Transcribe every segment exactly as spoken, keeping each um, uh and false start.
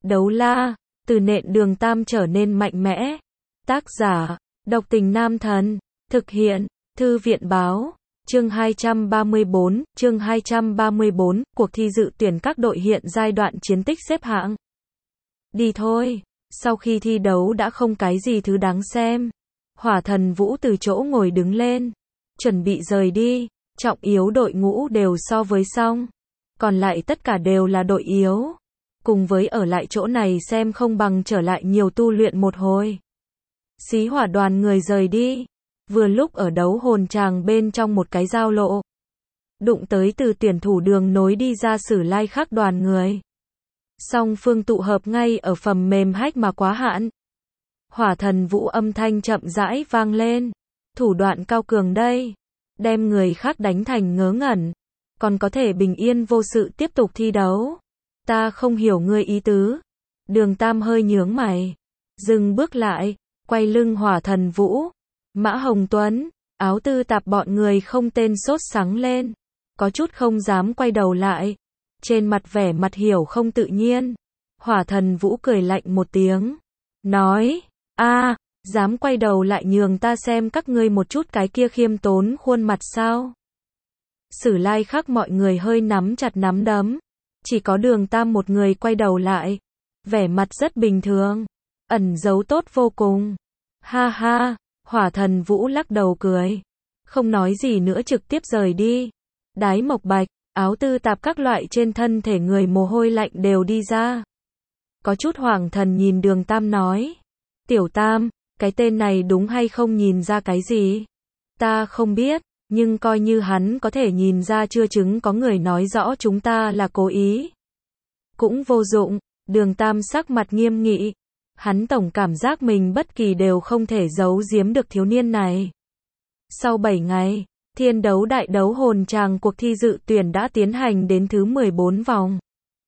Đấu la, từ nện Đường Tam trở nên mạnh mẽ. Tác giả, Độc Tình Nam Thần. Thực hiện, Thư viện Báo. Chương hai trăm ba mươi bốn, chương hai trăm ba mươi bốn, cuộc thi dự tuyển các đội hiện giai đoạn chiến tích xếp hạng. Đi thôi, sau khi thi đấu đã không cái gì thứ đáng xem. Hỏa Thần Vũ từ chỗ ngồi đứng lên, chuẩn bị rời đi, trọng yếu đội ngũ đều so với xong. Còn lại tất cả đều là đội yếu. Cùng với ở lại chỗ này xem không bằng trở lại nhiều tu luyện một hồi. Xí Hỏa đoàn người rời đi. Vừa lúc ở đấu hồn tràng bên trong một cái giao lộ. Đụng tới từ tuyển thủ đường nối đi ra Sử Lai Khắc đoàn người. Song phương tụ hợp ngay ở phẩm mềm hách mà quá hạn. Hỏa Thần Vũ âm thanh chậm rãi vang lên. Thủ đoạn cao cường đây. Đem người khác đánh thành ngớ ngẩn. Còn có thể bình yên vô sự tiếp tục thi đấu. Ta không hiểu ngươi ý tứ. Đường Tam hơi nhướng mày. Dừng bước lại. Quay lưng Hỏa Thần Vũ. Mã Hồng Tuấn, Áo Tư Tạp bọn người không tên sốt sắng lên. Có chút không dám quay đầu lại. Trên mặt vẻ mặt hiểu không tự nhiên. Hỏa Thần Vũ cười lạnh một tiếng. Nói, a, dám quay đầu lại nhường ta xem các ngươi một chút cái kia khiêm tốn khuôn mặt sao. Sử Lai Khắc mọi người hơi nắm chặt nắm đấm. Chỉ có Đường Tam một người quay đầu lại. Vẻ mặt rất bình thường. Ẩn giấu tốt vô cùng. Ha ha. Hỏa Thần Vũ lắc đầu cười. Không nói gì nữa trực tiếp rời đi. Đái Mộc Bạch, Áo Tư Tạp các loại trên thân thể người mồ hôi lạnh đều đi ra. Có chút hoảng thần nhìn Đường Tam nói. Tiểu Tam, cái tên này đúng hay không nhìn ra cái gì? Ta không biết, nhưng coi như hắn có thể nhìn ra chưa chứng có người nói rõ chúng ta là cố ý. Cũng vô dụng, Đường Tam sắc mặt nghiêm nghị. Hắn tổng cảm giác mình bất kỳ đều không thể giấu giếm được thiếu niên này. Sau bảy ngày, thiên đấu đại đấu hồn tràng cuộc thi dự tuyển đã tiến hành đến thứ mười bốn vòng.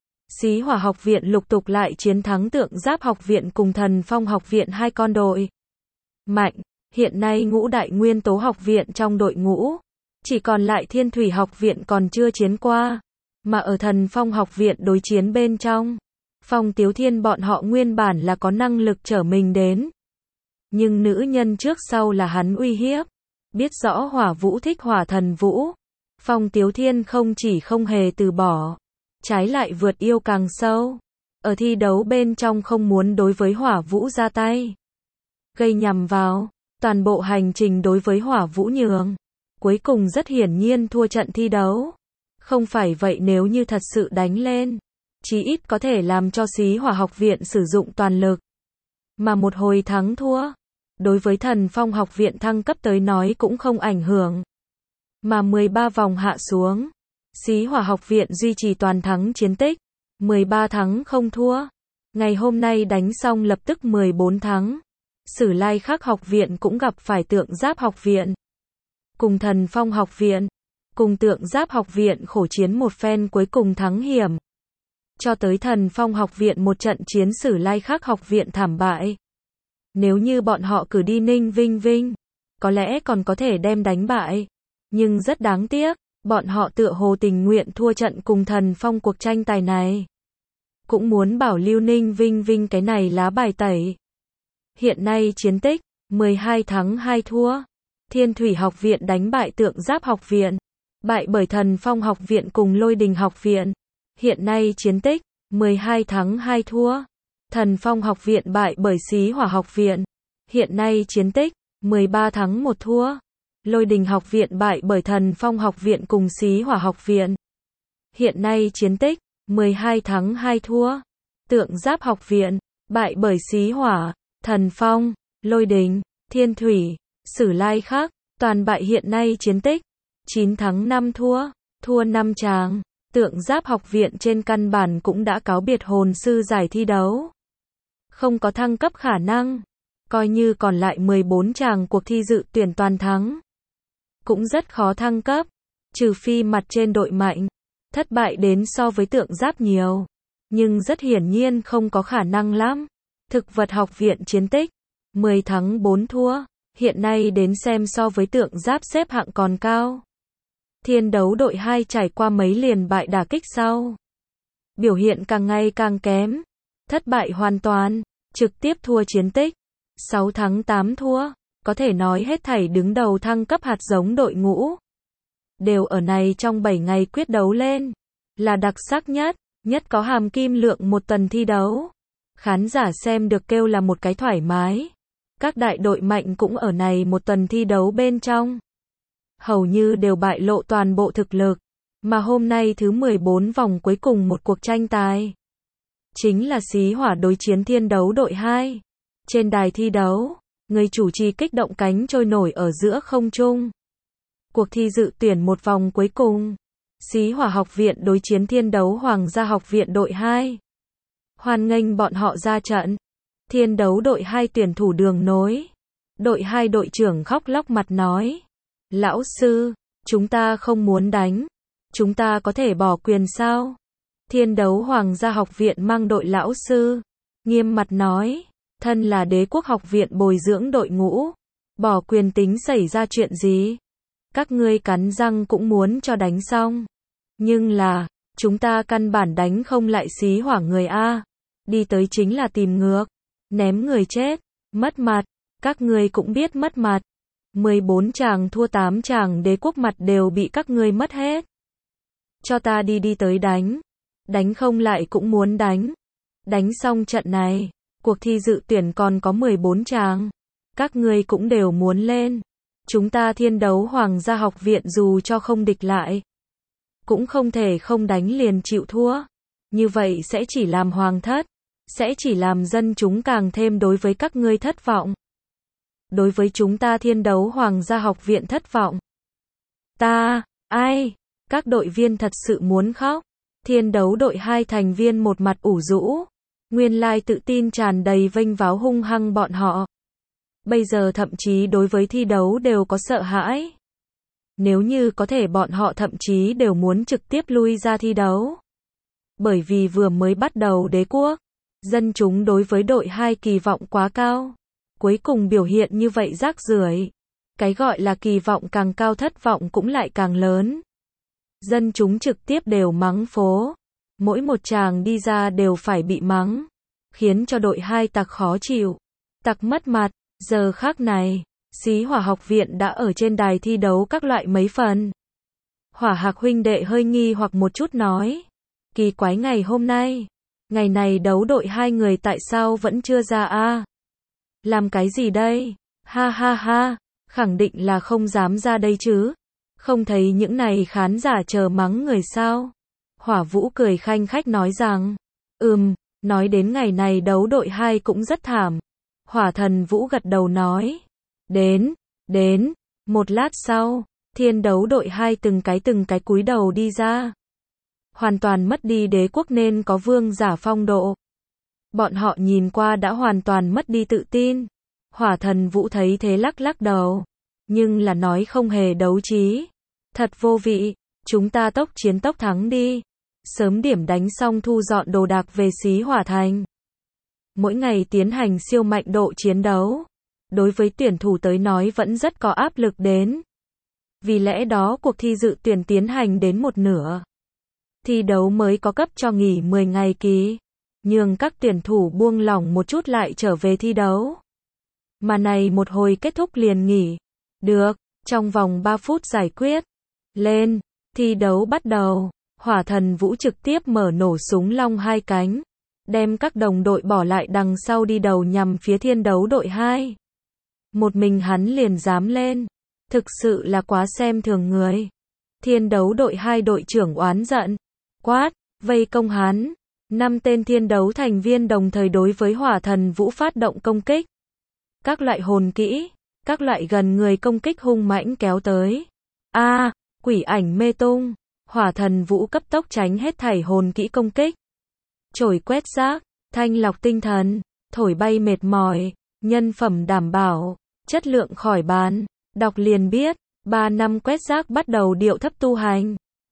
Xí Hỏa học viện lục tục lại chiến thắng Tượng Giáp học viện cùng Thần Phong học viện hai con đội mạnh. Hiện nay ngũ đại nguyên tố học viện trong đội ngũ. Chỉ còn lại Thiên Thủy học viện còn chưa chiến qua. Mà ở Thần Phong học viện đối chiến bên trong. Phong Tiếu Thiên bọn họ nguyên bản là có năng lực trở mình đến. Nhưng nữ nhân trước sau là hắn uy hiếp. Biết rõ Hỏa Vũ thích Hỏa Thần Vũ. Phong Tiếu Thiên không chỉ không hề từ bỏ. Trái lại vượt yêu càng sâu. Ở thi đấu bên trong không muốn đối với Hỏa Vũ ra tay. Gây nhầm vào. Toàn bộ hành trình đối với Hỏa Vũ nhường. Cuối cùng rất hiển nhiên thua trận thi đấu. Không phải vậy nếu như thật sự đánh lên. Chí ít có thể làm cho Xí Hỏa học viện sử dụng toàn lực. Mà một hồi thắng thua. Đối với Thần Phong học viện thăng cấp tới nói cũng không ảnh hưởng. Mà mười ba vòng hạ xuống. Xí Hỏa học viện duy trì toàn thắng chiến tích. mười ba thắng không thua. Ngày hôm nay đánh xong lập tức mười bốn thắng. Sử Lai Khắc học viện cũng gặp phải Tượng Giáp học viện. Cùng Thần Phong học viện. Cùng Tượng Giáp học viện khổ chiến một phen cuối cùng thắng hiểm. Cho tới Thần Phong học viện một trận chiến Sử Lai Khắc học viện thảm bại. Nếu như bọn họ cử đi Ninh Vinh Vinh, có lẽ còn có thể đem đánh bại. Nhưng rất đáng tiếc, bọn họ tựa hồ tình nguyện thua trận cùng Thần Phong cuộc tranh tài này. Cũng muốn bảo lưu Ninh Vinh Vinh cái này lá bài tẩy. Hiện nay chiến tích, mười hai thắng hai thua. Thiên Thủy học viện đánh bại Tượng Giáp học viện. Bại bởi Thần Phong học viện cùng Lôi Đình học viện. Hiện nay chiến tích, mười hai thắng hai thua. Thần Phong học viện bại bởi Xí Hỏa học viện. Hiện nay chiến tích, mười ba thắng một thua. Lôi Đình học viện bại bởi Thần Phong học viện cùng Xí Hỏa học viện. Hiện nay chiến tích, mười hai thắng hai thua. Tượng Giáp học viện, bại bởi Xí Hỏa, Thần Phong, Lôi Đình, Thiên Thủy, Sử Lai Khắc, toàn bại hiện nay chiến tích, chín thắng năm thua, thua năm tràng. Tượng Giáp học viện trên căn bản cũng đã cáo biệt hồn sư giải thi đấu. Không có thăng cấp khả năng. Coi như còn lại mười bốn tràng cuộc thi dự tuyển toàn thắng. Cũng rất khó thăng cấp. Trừ phi mặt trên đội mạnh. Thất bại đến so với Tượng Giáp nhiều. Nhưng rất hiển nhiên không có khả năng lắm. Thực vật học viện chiến tích. mười thắng bốn thua. Hiện nay đến xem so với Tượng Giáp xếp hạng còn cao. Thiên đấu đội hai trải qua mấy liền bại đả kích sau. Biểu hiện càng ngày càng kém. thất bại hoàn toàn, trực tiếp thua chiến tích. sáu thắng tám thua, có thể nói hết thảy đứng đầu thăng cấp hạt giống đội ngũ. Đều ở này trong bảy ngày quyết đấu lên, là đặc sắc nhất, nhất có hàm kim lượng một tuần thi đấu. Khán giả xem được kêu là một cái thoải mái. Các đại đội mạnh cũng ở này một tuần thi đấu bên trong. Hầu như đều bại lộ toàn bộ thực lực. Mà hôm nay thứ mười bốn vòng cuối cùng một cuộc tranh tài. Chính là Xí Hỏa đối chiến Thiên Đấu đội hai. Trên đài thi đấu, người chủ trì kích động cánh trôi nổi ở giữa không trung. Cuộc thi dự tuyển một vòng cuối cùng. Xí Hỏa học viện đối chiến Thiên Đấu Hoàng gia học viện đội hai. Hoan nghênh bọn họ ra trận. Thiên Đấu đội hai tuyển thủ Đường Nối. Đội hai đội trưởng khóc lóc mặt nói. Lão sư, chúng ta không muốn đánh. Chúng ta có thể bỏ quyền sao? Thiên Đấu Hoàng gia học viện mang đội lão sư. Nghiêm mặt nói. Thân là Đế quốc học viện bồi dưỡng đội ngũ. Bỏ quyền tính xảy ra chuyện gì? Các ngươi cắn răng cũng muốn cho đánh xong. Nhưng là, chúng ta căn bản đánh không lại Xí Hỏa người A. Đi tới chính là tìm ngược. Ném người chết. Mất mặt. Các ngươi cũng biết mất mặt. mười bốn chàng thua tám chàng Đế quốc mặt đều bị các ngươi mất hết. Cho ta đi đi tới đánh. Đánh không lại cũng muốn đánh. Đánh xong trận này, cuộc thi dự tuyển còn có mười bốn chàng. Các ngươi cũng đều muốn lên. Chúng ta Thiên Đấu Hoàng gia học viện dù cho không địch lại. Cũng không thể không đánh liền chịu thua. Như vậy sẽ chỉ làm hoàng thất. Sẽ chỉ làm dân chúng càng thêm đối với các ngươi thất vọng. Đối với chúng ta Thiên Đấu Hoàng gia học viện thất vọng. Ta, ai? Các đội viên thật sự muốn khóc. Thiên Đấu đội hai thành viên một mặt ủ rũ. Nguyên lai tự tin tràn đầy vênh váo hung hăng bọn họ. Bây giờ thậm chí đối với thi đấu đều có sợ hãi. Nếu như có thể bọn họ thậm chí đều muốn trực tiếp lui ra thi đấu. Bởi vì vừa mới bắt đầu Đế quốc, dân chúng đối với đội hai kỳ vọng quá cao. Cuối cùng biểu hiện như vậy rác rưởi. Cái gọi là kỳ vọng càng cao thất vọng cũng lại càng lớn. Dân chúng trực tiếp đều mắng phố. Mỗi một chàng đi ra đều phải bị mắng. Khiến cho đội hai tặc khó chịu. Tặc mất mặt. Giờ khác này, Xí Hỏa học viện đã ở trên đài thi đấu các loại mấy phần. Hỏa Hạc huynh đệ hơi nghi hoặc một chút nói. Kỳ quái ngày hôm nay. Ngày này đấu đội hai người tại sao vẫn chưa ra a? Làm cái gì đây? Ha ha ha, khẳng định là không dám ra đây chứ. Không thấy những này khán giả chờ mắng người sao? Hỏa Vũ cười khanh khách nói rằng. Ừm, nói đến ngày này đấu đội hai cũng rất thảm. Hỏa Thần Vũ gật đầu nói. Đến, đến, một lát sau, Thiên Đấu đội hai từng cái từng cái cúi đầu đi ra. Hoàn toàn mất đi đế quốc nên có vương giả phong độ. Bọn họ nhìn qua đã hoàn toàn mất đi tự tin. Hỏa Thần Vũ thấy thế lắc lắc đầu. Nhưng là nói không hề đấu trí. Thật vô vị, chúng ta tốc chiến tốc thắng đi. Sớm điểm đánh xong thu dọn đồ đạc về Xí Hỏa thành. Mỗi ngày tiến hành siêu mạnh độ chiến đấu. Đối với tuyển thủ tới nói vẫn rất có áp lực đến. Vì lẽ đó cuộc thi dự tuyển tiến hành đến một nửa. Thi đấu mới có cấp cho nghỉ mười ngày kỳ. Nhưng các tuyển thủ buông lỏng một chút lại trở về thi đấu. Mà này một hồi kết thúc liền nghỉ. Được, trong vòng ba phút giải quyết. Lên, thi đấu bắt đầu. Hỏa Thần Vũ trực tiếp mở nổ súng long hai cánh. Đem các đồng đội bỏ lại đằng sau đi đầu nhằm phía Thiên Đấu đội hai. Một mình hắn liền dám lên. Thực sự là quá xem thường người. Thiên Đấu đội hai đội trưởng oán giận. Quát, vây công hắn. Năm tên thiên đấu thành viên đồng thời đối với Hỏa Thần Vũ phát động công kích. Các loại hồn kỹ, các loại gần người công kích hung mãnh kéo tới. A, à, quỷ ảnh mê tung. Hỏa Thần Vũ cấp tốc tránh hết thảy hồn kỹ công kích. Chổi quét rác, thanh lọc tinh thần, thổi bay mệt mỏi, nhân phẩm đảm bảo, chất lượng khỏi bàn. Đọc liền biết, ba năm quét rác bắt đầu điệu thấp tu hành.